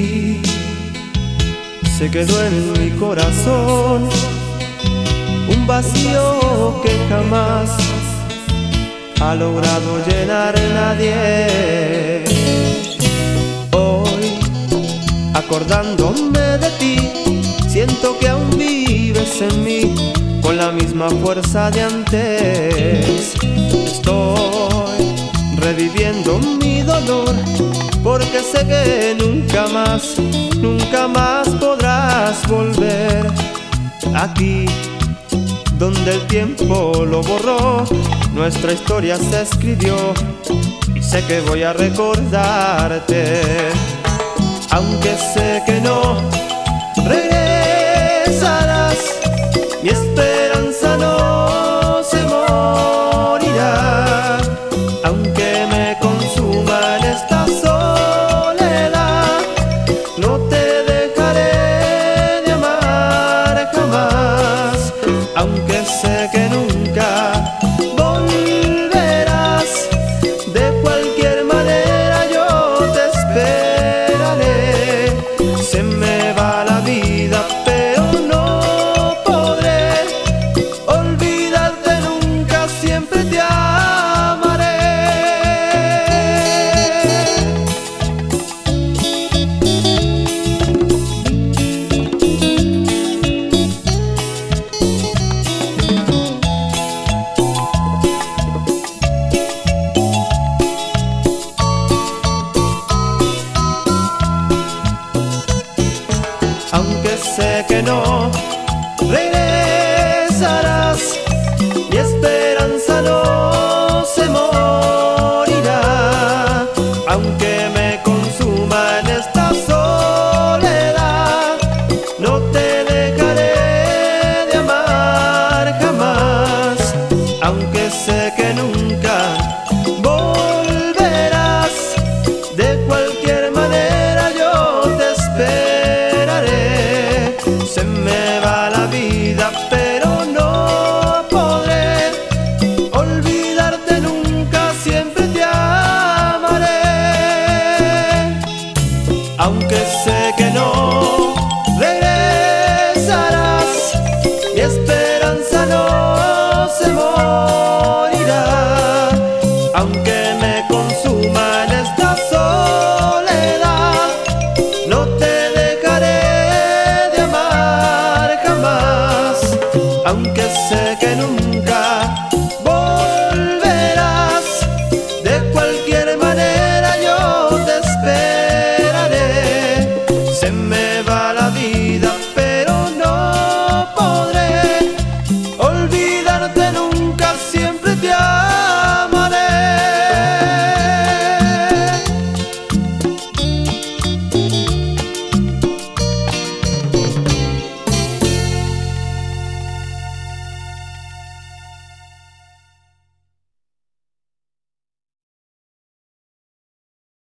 ti se quedó en mi corazón un vacío que jamás ha logrado llenar nadie. Hoy, acordándome de ti, siento que aún vives en mí con la misma fuerza de antes. Estoy reviviendo mi dolor porque sé que nunca más podrás volver aquí donde el tiempo lo borró. Nuestra historia se escribió y sé que voy a recordarte, aunque sé que no regresarás. Mi esperanza no se morirá, aunque me consuma en esta soledad. No te dejaré de amar jamás, aunque sé que nunca volverás. De cualquier manera yo te esperaré. Se me va la vida, pero no podré olvidarte nunca, siempre te amaré. Aunque sé que no regresarás, mi esperanza no se morirá, aunque me consuma en esta soledad. No te dejaré de amar jamás, aunque sé que nunca volverás. De cualquier manera yo te esperaré. Se me va la vida, pero no podré olvidarte nunca, siempre te amaré. Aunque sé que no